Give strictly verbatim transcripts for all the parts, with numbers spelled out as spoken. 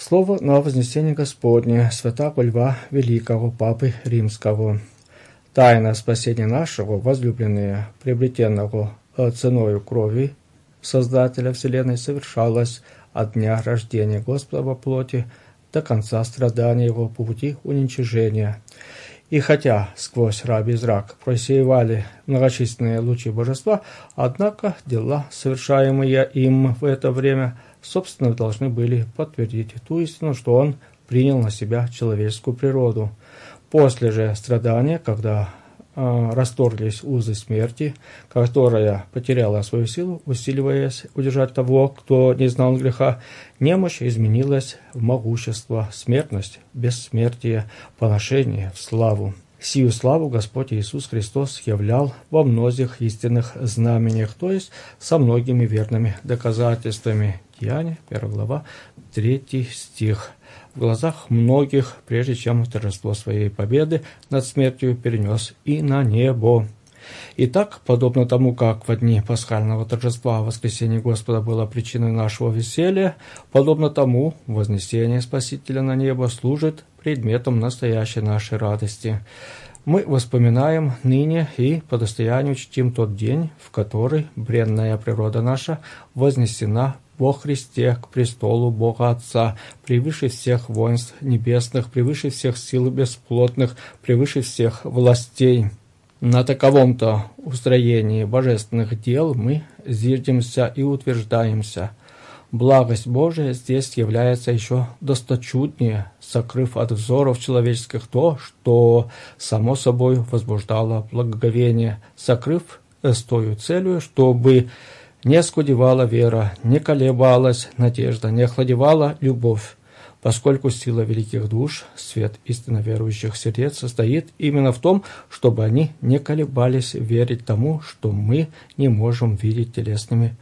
Слово на вознесение Господне, святаго Льва Великого, Папы Римского. Тайна спасения нашего, возлюбленные, приобретенного ценою крови Создателя Вселенной, совершалась от дня рождения Господа во плоти до конца страдания Его по пути уничижения. И хотя сквозь рабий зрак просеивали многочисленные лучи божества, однако дела, совершаемые им в это время, собственно, должны были подтвердить ту истину, что он принял на себя человеческую природу. После же страдания, когда э, расторглись узы смерти, которая потеряла свою силу, усиливаясь удержать того, кто не знал греха, немощь изменилась в могущество, смертность, бессмертие, поношение в славу. Сию славу Господь Иисус Христос являл во многих истинных знамениях, то есть со многими верными доказательствами. Деяния, первая глава, третий стих. В глазах многих, прежде чем торжество своей победы над смертью перенес и на небо. Итак, подобно тому, как во дни пасхального торжества воскресение Господа было причиной нашего веселья, подобно тому вознесение Спасителя на небо служит предметом настоящей нашей радости. Мы воспоминаем ныне и по достоянию чтим тот день, в который бренная природа наша вознесена во Христе к престолу Бога Отца, превыше всех воинств небесных, превыше всех сил бесплотных, превыше всех властей. На таковом-то устроении божественных дел мы зиждемся и утверждаемся. Благость Божия здесь является еще досточутнее, сокрыв от взоров человеческих то, что само собой возбуждало благоговение, сокрыв с той целью, чтобы не оскудевала вера, не колебалась надежда, не охладевала любовь, поскольку сила великих душ, свет истинно верующих сердец состоит именно в том, чтобы они не колебались верить тому, что мы не можем видеть телесными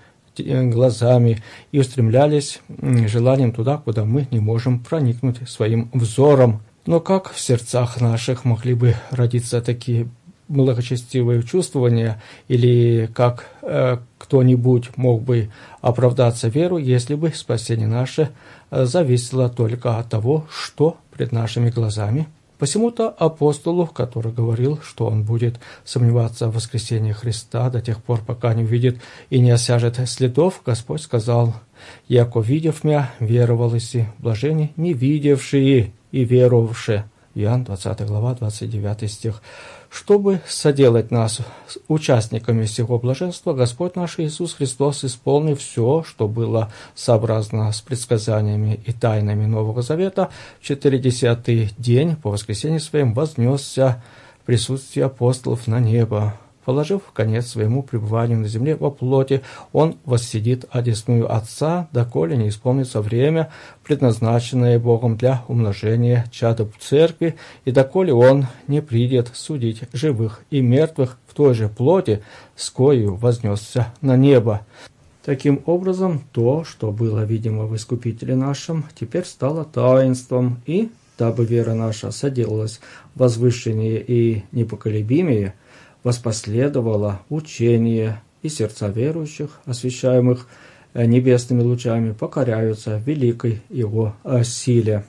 глазами, и устремлялись желанием туда, куда мы не можем проникнуть своим взором. Но как в сердцах наших могли бы родиться такие благочестивые чувствования, или как э, кто-нибудь мог бы оправдаться веру, если бы спасение наше э, зависело только от того, что пред нашими глазами? Посему-то апостолу, который говорил, что он будет сомневаться в воскресении Христа до тех пор, пока не увидит и не осяжет следов, Господь сказал: «Яко видев мя, веровал иси, блажени не видевшие и веровавшие». Иоанн двадцатая глава, двадцать девятый стих. Чтобы соделать нас участниками сего блаженства, Господь наш Иисус Христос, исполнив все, что было сообразно с предсказаниями и тайнами Нового Завета, в четыридесятый день по воскресенье своим вознесся в присутствие апостолов на небо. Положив конец своему пребыванию на земле во плоти, он воссидит одесную Отца, доколе не исполнится время, предназначенное Богом для умножения чада церкви, и доколе он не придет судить живых и мертвых в той же плоти, с коею вознесся на небо. Таким образом, то, что было видимо в Искупителе нашем, теперь стало таинством, и, дабы вера наша соделалась возвышеннее и непоколебимее, воспоследовало учение, и сердца верующих, освящаемых небесными лучами, покоряются великой его силе.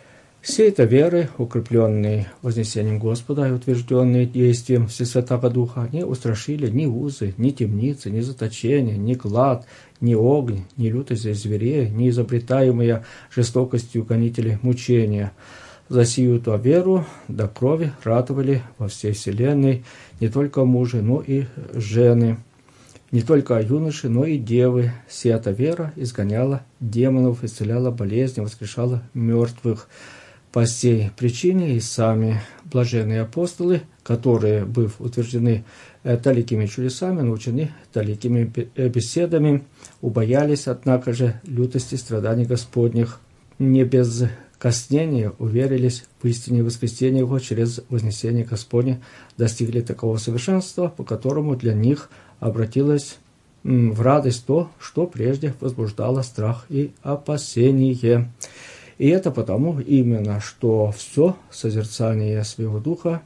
Сей-то веры, укрепленные вознесением Господа и утвержденные действием Всесвятого Духа, не устрашили ни узы, ни темницы, ни заточения, ни глад, ни огонь, ни лютость зверей, ни изобретаемые жестокостью гонители мучения. За сию-то веру до крови ратовали во всей вселенной не только мужи, но и жены, не только юноши, но и девы. Сия-то вера изгоняла демонов, исцеляла болезни, воскрешала мертвых. По сей причине и сами блаженные апостолы, которые, быв утверждены таликими чудесами, научены таликими беседами, убоялись, однако же, лютости страданий Господних, не без коснения уверились в истине воскресения Его через вознесение Господне, достигли такого совершенства, по которому для них обратилось в радость то, что прежде возбуждало страх и опасение. И это потому именно, что все созерцание своего духа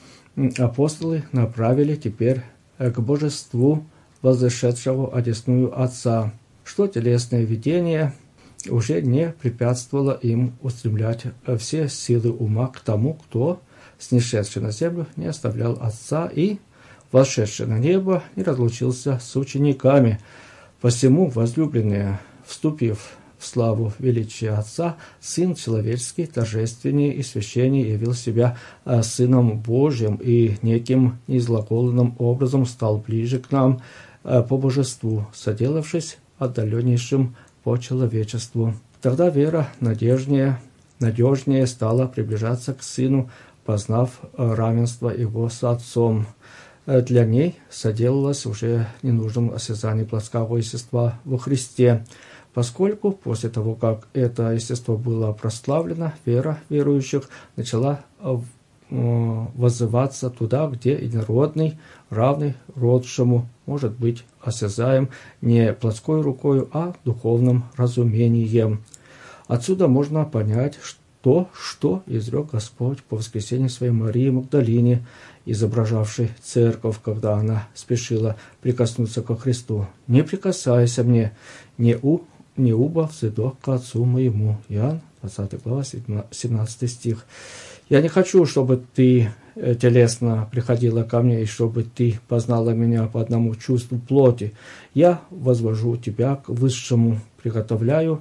апостолы направили теперь к божеству, возошедшего одесную Отца, что телесное видение уже не препятствовало им устремлять все силы ума к тому, кто, снишедший на землю, не оставлял Отца и, вошедший на небо, не разлучился с учениками. Посему, возлюбленные, вступив в славу величия Отца, Сын Человеческий торжественнее и священнее явил себя Сыном Божьим и неким неизглаголанным образом стал ближе к нам по божеству, соделавшись отдаленнейшим по человечеству. Тогда вера надежнее, надежнее стала приближаться к Сыну, познав равенство Его с Отцом. Для ней соделалось уже ненужным осязание плотского естества во Христе, поскольку после того, как это естество было прославлено, вера верующих начала воззываться туда, где единородный, равный родшему, может быть осязаем не плотской рукою, а духовным разумением. Отсюда можно понять, то, что изрек Господь по воскресении своей Марии Магдалине, изображавшей церковь, когда она спешила прикоснуться ко Христу. «Не прикасайся мне, не, у, не уба взойду к Отцу моему». Иоанн, двадцатая глава, семнадцатый стих. «Я не хочу, чтобы ты телесно приходила ко мне, и чтобы ты познала меня по одному чувству плоти. Я возвожу тебя к высшему, приготовляю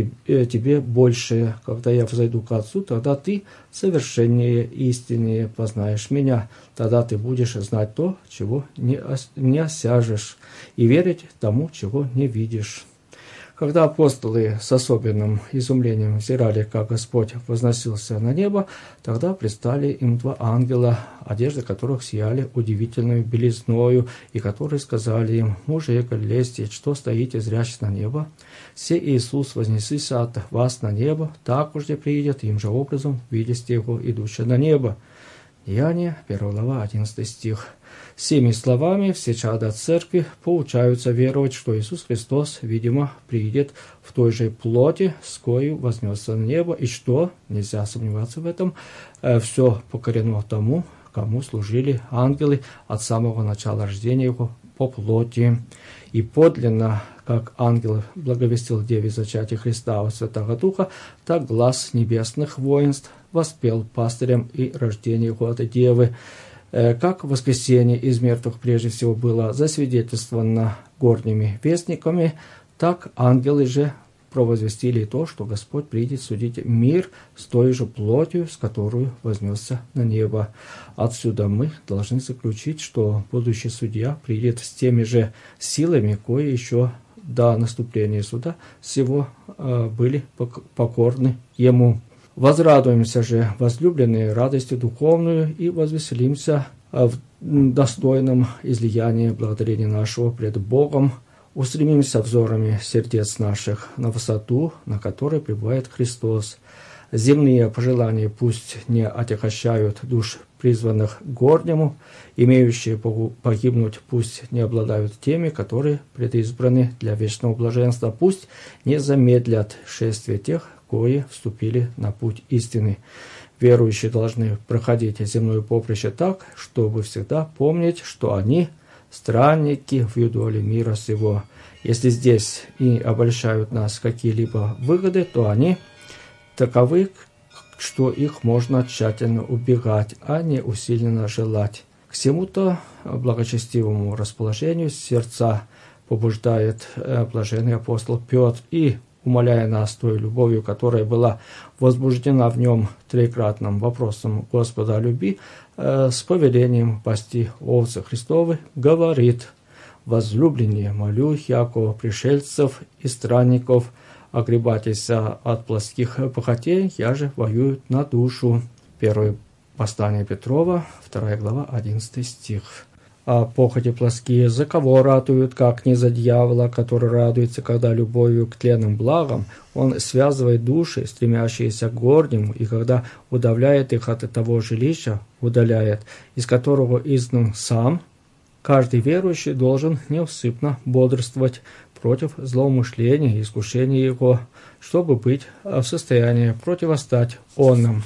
тебе большее. Когда я взойду к Отцу, тогда ты совершеннее, истиннее познаешь меня. Тогда ты будешь знать то, чего не, не осяжешь, и верить тому, чего не видишь». Когда апостолы с особенным изумлением взирали, как Господь возносился на небо, тогда предстали им два ангела, одежды которых сияли удивительной белизною, и которые сказали им: «Мужи галилейские, что стоите, зрящие на небо? Се Иисус вознесися от вас на небо, так уж приидет им же образом, видите его, идущего на небо». Деяния, первая глава, одиннадцатый стих. Семи словами все чада церкви поучаются веровать, что Иисус Христос, видимо, приидет в той же плоти, с коей вознесся на небо, и что, нельзя сомневаться в этом, все покорено тому, кому служили ангелы от самого начала рождения его по плоти. И подлинно, как ангел благовестил Деве зачатие Христа от Святого Духа, так глас небесных воинств воспел пастырям и рождение его от Девы. Как воскресение из мертвых прежде всего было засвидетельствовано горними вестниками, так ангелы же провозвестили то, что Господь придет судить мир с той же плотью, с которой вознесся на небо. Отсюда мы должны заключить, что будущий судья придет с теми же силами, кои еще до наступления суда всего э, были покорны ему. Возрадуемся же, возлюбленные, радостью духовную, и возвеселимся в достойном излиянии благодарения нашего пред Богом. Устремимся взорами сердец наших на высоту, на которой пребывает Христос. Земные пожелания пусть не отягощают душ призванных к горнему, имеющие погибнуть пусть не обладают теми, которые предизбраны для вечного блаженства, пусть не замедлят шествие тех, кои вступили на путь истины. Верующие должны проходить земное поприще так, чтобы всегда помнить, что они странники в юдоле мира сего. Если здесь и обольщают нас какие-либо выгоды, то они таковы, что их можно тщательно убегать, а не усиленно желать. К всему-то благочестивому расположению сердца побуждает блаженный апостол Петр, и, умоляя нас той любовью, которая была возбуждена в нем троекратным вопросом Господа о любви, э, с повелением пасти овцы Христовы, говорит: «Возлюбленные, молю, яко пришельцев и странников, огребайтесь от плотских похотей, я же воюют на душу». Первое послание Петрова, вторая глава, одиннадцатый стих. А похоти плоские за кого ратуют, как не за дьявола, который радуется, когда любовью к тленным благам он связывает души, стремящиеся к горнему, и когда удавляет их от того жилища, удаляет, из которого изгнан сам. Каждый верующий должен неусыпно бодрствовать против злоумышления и искушения его, чтобы быть в состоянии противостать онным.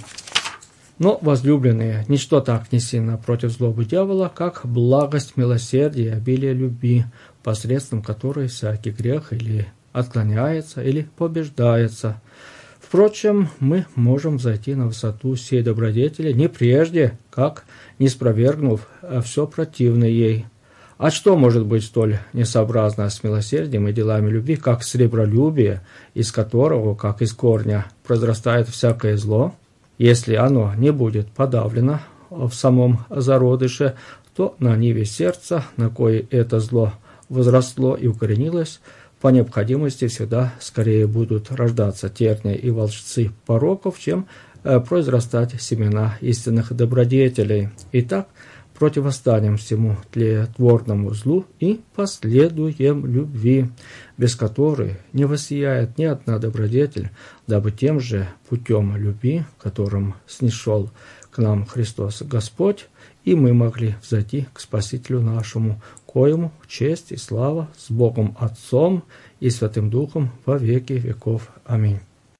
Но, возлюбленные, ничто так не сильно против злобы дьявола, как благость, милосердие и обилие любви, посредством которой всякий грех или отклоняется или побеждается. Впрочем, мы можем зайти на высоту сей добродетели не прежде, как не спровергнув все противное ей. А что может быть столь несообразно с милосердием и делами любви, как сребролюбие, из которого, как из корня, произрастает всякое зло? Если оно не будет подавлено в самом зародыше, то на ниве сердца, на кое это зло возросло и укоренилось, по необходимости всегда скорее будут рождаться терния и волжцы пороков, чем э, произрастать семена истинных добродетелей. Итак, противостанем всему тлетворному злу и последуем любви, без которой не воссияет ни одна добродетель, дабы тем же путем любви, которым снишел к нам Христос Господь, и мы могли взойти к Спасителю нашему, коему честь и слава с Богом Отцом и Святым Духом во веки веков. Аминь.